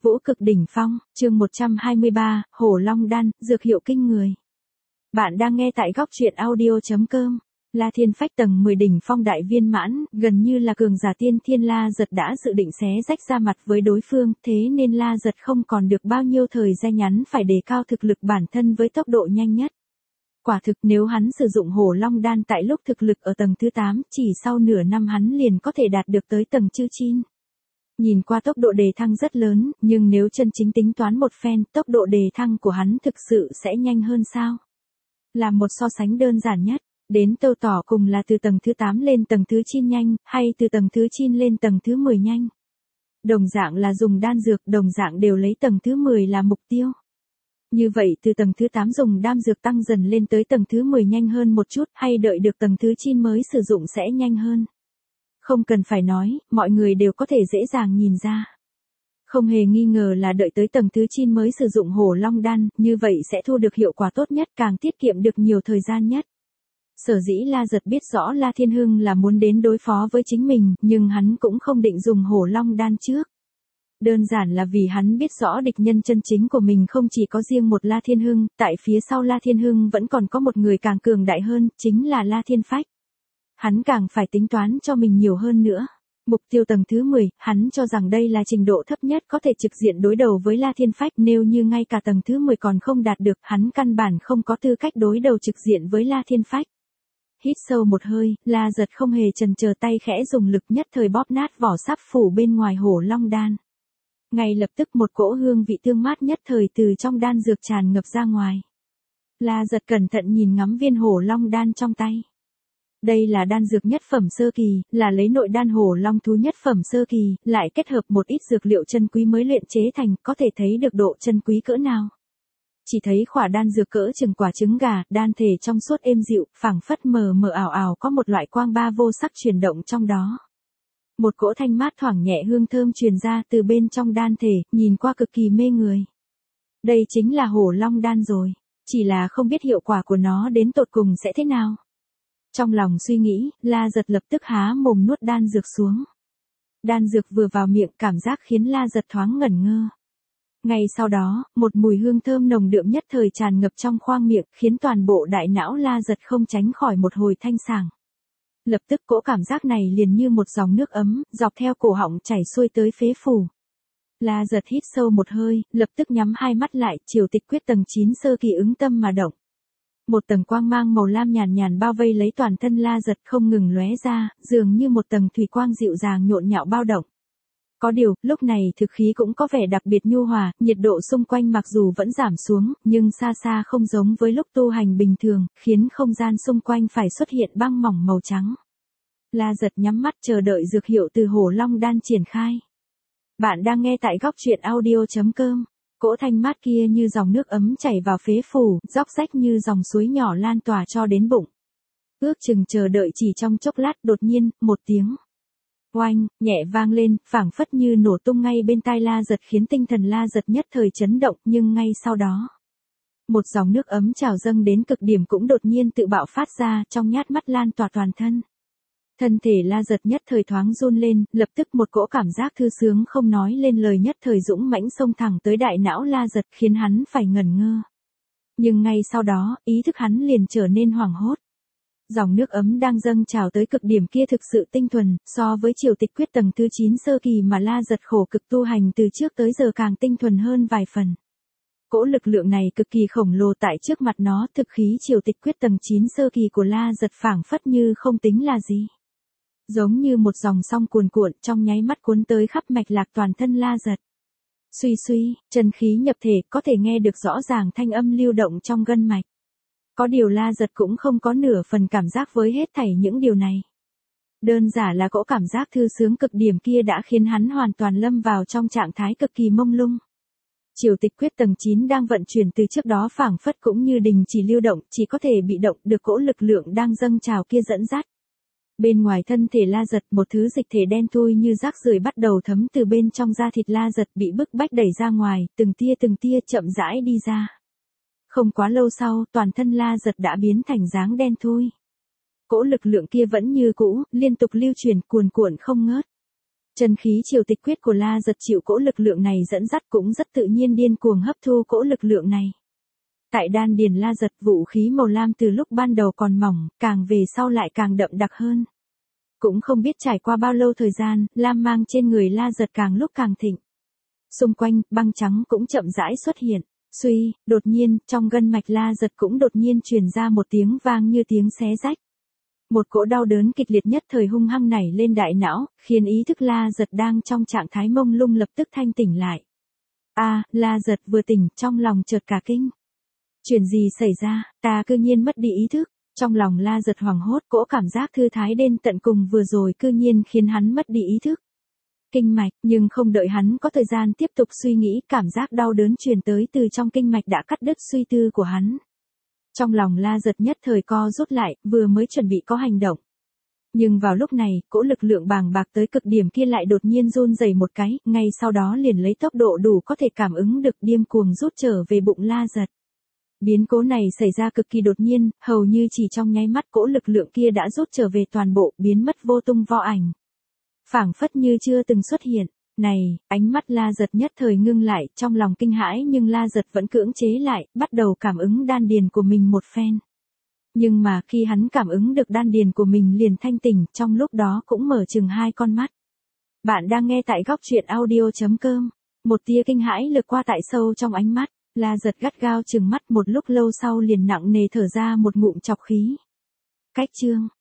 Vũ cực đỉnh phong, chương 123, Hổ Long Đan, dược hiệu kinh người. Bạn đang nghe tại góc truyện audio.com. La Thiên Phách tầng 10 đỉnh phong đại viên mãn, gần như là cường giả tiên thiên. La Giật đã dự định xé rách ra mặt với đối phương, thế nên La Giật không còn được bao nhiêu thời gian ngắn phải đề cao thực lực bản thân với tốc độ nhanh nhất. Quả thực nếu hắn sử dụng Hổ Long Đan tại lúc thực lực ở tầng thứ 8, chỉ sau nửa năm hắn liền có thể đạt được tới tầng chư chin. Nhìn qua tốc độ đề thăng rất lớn, nhưng nếu chân chính tính toán một phen, tốc độ đề thăng của hắn thực sự sẽ nhanh hơn sao? Là một so sánh đơn giản nhất, đến tâu tỏ cùng là từ tầng thứ 8 lên tầng thứ chin nhanh, hay từ tầng thứ chin lên tầng thứ 10 nhanh. Đồng dạng là dùng đan dược, đồng dạng đều lấy tầng thứ 10 là mục tiêu. Như vậy từ tầng thứ 8 dùng đan dược tăng dần lên tới tầng thứ 10 nhanh hơn một chút, hay đợi được tầng thứ chin mới sử dụng sẽ nhanh hơn. Không cần phải nói, mọi người đều có thể dễ dàng nhìn ra. Không hề nghi ngờ là đợi tới tầng thứ 9 mới sử dụng Hổ Long Đan, như vậy sẽ thu được hiệu quả tốt nhất, càng tiết kiệm được nhiều thời gian nhất. Sở dĩ La Giật biết rõ La Thiên Hưng là muốn đến đối phó với chính mình, nhưng hắn cũng không định dùng Hổ Long Đan trước. Đơn giản là vì hắn biết rõ địch nhân chân chính của mình không chỉ có riêng một La Thiên Hưng, tại phía sau La Thiên Hưng vẫn còn có một người càng cường đại hơn, chính là La Thiên Phách. Hắn càng phải tính toán cho mình nhiều hơn nữa. Mục tiêu tầng thứ 10, hắn cho rằng đây là trình độ thấp nhất có thể trực diện đối đầu với La Thiên Phách, nếu như ngay cả tầng thứ 10 còn không đạt được, hắn căn bản không có tư cách đối đầu trực diện với La Thiên Phách. Hít sâu một hơi, La Giật không hề chần chờ, tay khẽ dùng lực nhất thời bóp nát vỏ sáp phủ bên ngoài Hổ Long Đan. Ngay lập tức một cỗ hương vị tương mát nhất thời từ trong đan dược tràn ngập ra ngoài. La Giật cẩn thận nhìn ngắm viên Hổ Long Đan trong tay. Đây là đan dược nhất phẩm sơ kỳ, là lấy nội đan hổ long thú nhất phẩm sơ kỳ, lại kết hợp một ít dược liệu chân quý mới luyện chế thành, có thể thấy được độ chân quý cỡ nào. Chỉ thấy khỏa đan dược cỡ chừng quả trứng gà, đan thể trong suốt êm dịu, phảng phất mờ mờ ảo ảo, có một loại quang ba vô sắc chuyển động trong đó. Một cỗ thanh mát thoảng nhẹ hương thơm truyền ra từ bên trong đan thể, nhìn qua cực kỳ mê người. Đây chính là Hổ Long Đan rồi, chỉ là không biết hiệu quả của nó đến tột cùng sẽ thế nào. Trong lòng suy nghĩ, La Giật lập tức há mồm nuốt đan dược xuống. Đan dược vừa vào miệng, cảm giác khiến La Giật thoáng ngẩn ngơ. Ngay sau đó, một mùi hương thơm nồng đượm nhất thời tràn ngập trong khoang miệng, khiến toàn bộ đại não La Giật không tránh khỏi một hồi thanh sảng. Lập tức cỗ cảm giác này liền như một dòng nước ấm, dọc theo cổ họng chảy xuôi tới phế phủ. La Giật hít sâu một hơi, lập tức nhắm hai mắt lại, Triều Tịch Quyết tầng 9 sơ kỳ ứng tâm mà động. Một tầng quang mang màu lam nhàn nhàn bao vây lấy toàn thân La Giật, không ngừng lóe ra, dường như một tầng thủy quang dịu dàng nhộn nhạo bao động. Có điều, lúc này thực khí cũng có vẻ đặc biệt nhu hòa, nhiệt độ xung quanh mặc dù vẫn giảm xuống, nhưng xa xa không giống với lúc tu hành bình thường, khiến không gian xung quanh phải xuất hiện băng mỏng màu trắng. La Giật nhắm mắt chờ đợi dược hiệu từ Hổ Long Đan triển khai. Bạn đang nghe tại góc truyện audio.com. Cỗ thanh mát kia như dòng nước ấm chảy vào phế phủ, róc rách như dòng suối nhỏ lan tỏa cho đến bụng. Ước chừng chờ đợi chỉ trong chốc lát, đột nhiên, một tiếng oanh, nhẹ vang lên, phảng phất như nổ tung ngay bên tai La Giật, khiến tinh thần La Giật nhất thời chấn động, nhưng ngay sau đó, một dòng nước ấm trào dâng đến cực điểm cũng đột nhiên tự bạo phát ra, trong nhát mắt lan tỏa toàn thân. Thân thể La Giật nhất thời thoáng run lên, lập tức một cỗ cảm giác thư sướng không nói lên lời nhất thời dũng mãnh xông thẳng tới đại não La Giật, khiến hắn phải ngẩn ngơ. Nhưng ngay sau đó, ý thức hắn liền trở nên hoảng hốt. Dòng nước ấm đang dâng trào tới cực điểm kia thực sự tinh thuần, so với Triều Tịch Quyết tầng thứ 9 sơ kỳ mà La Giật khổ cực tu hành từ trước tới giờ càng tinh thuần hơn vài phần. Cỗ lực lượng này cực kỳ khổng lồ tại trước mặt nó, thực khí Triều Tịch Quyết tầng 9 sơ kỳ của La Giật phảng phất như không tính là gì. Giống như một dòng sông cuồn cuộn, trong nháy mắt cuốn tới khắp mạch lạc toàn thân La Giật. Suy suy, chân khí nhập thể, có thể nghe được rõ ràng thanh âm lưu động trong gân mạch. Có điều La Giật cũng không có nửa phần cảm giác với hết thảy những điều này. Đơn giản là cỗ cảm giác thư sướng cực điểm kia đã khiến hắn hoàn toàn lâm vào trong trạng thái cực kỳ mông lung. Triều Tịch Quyết tầng 9 đang vận chuyển từ trước đó phảng phất cũng như đình chỉ lưu động, chỉ có thể bị động được cỗ lực lượng đang dâng trào kia dẫn dắt. Bên ngoài thân thể La Giật, một thứ dịch thể đen thui như rác rưởi bắt đầu thấm từ bên trong da thịt La Giật, bị bức bách đẩy ra ngoài, từng tia chậm rãi đi ra. Không quá lâu sau, toàn thân La Giật đã biến thành dáng đen thui. Cỗ lực lượng kia vẫn như cũ, liên tục lưu truyền cuồn cuộn không ngớt. Chân khí triều tịch quyết của La Giật chịu cỗ lực lượng này dẫn dắt cũng rất tự nhiên điên cuồng hấp thu cỗ lực lượng này. Tại đan điền La Giật, vũ khí màu lam từ lúc ban đầu còn mỏng, càng về sau lại càng đậm đặc hơn. Cũng không biết trải qua bao lâu thời gian, lam mang trên người La Giật càng lúc càng thịnh. Xung quanh, băng trắng cũng chậm rãi xuất hiện. Suy, đột nhiên, trong gân mạch La Giật cũng đột nhiên truyền ra một tiếng vang như tiếng xé rách. Một cỗ đau đớn kịch liệt nhất thời hung hăng nảy lên đại não, khiến ý thức La Giật đang trong trạng thái mông lung lập tức thanh tỉnh lại. La Giật vừa tỉnh, trong lòng chợt cả kinh. Chuyện gì xảy ra, ta cư nhiên mất đi ý thức. Trong lòng La Giật hoảng hốt, cỗ cảm giác thư thái đến tận cùng vừa rồi cư nhiên khiến hắn mất đi ý thức. Kinh mạch, nhưng không đợi hắn có thời gian tiếp tục suy nghĩ, cảm giác đau đớn truyền tới từ trong kinh mạch đã cắt đứt suy tư của hắn. Trong lòng La Giật nhất thời co rút lại, vừa mới chuẩn bị có hành động. Nhưng vào lúc này, cỗ lực lượng bàng bạc tới cực điểm kia lại đột nhiên run rẩy một cái, ngay sau đó liền lấy tốc độ đủ có thể cảm ứng được điên cuồng rút trở về bụng La Giật. Biến cố này xảy ra cực kỳ đột nhiên, hầu như chỉ trong nháy mắt cỗ lực lượng kia đã rút trở về toàn bộ, biến mất vô tung vô ảnh. Phảng phất như chưa từng xuất hiện. Này, ánh mắt La Giật nhất thời ngưng lại, trong lòng kinh hãi nhưng La Giật vẫn cưỡng chế lại, bắt đầu cảm ứng đan điền của mình một phen. Nhưng mà khi hắn cảm ứng được đan điền của mình liền thanh tỉnh, trong lúc đó cũng mở chừng hai con mắt. Bạn đang nghe tại góc truyện audio.com. Một tia kinh hãi lướt qua tại sâu trong ánh mắt, La Giật gắt gao chừng mắt một lúc lâu sau liền nặng nề thở ra một ngụm trọc khí. Cách chương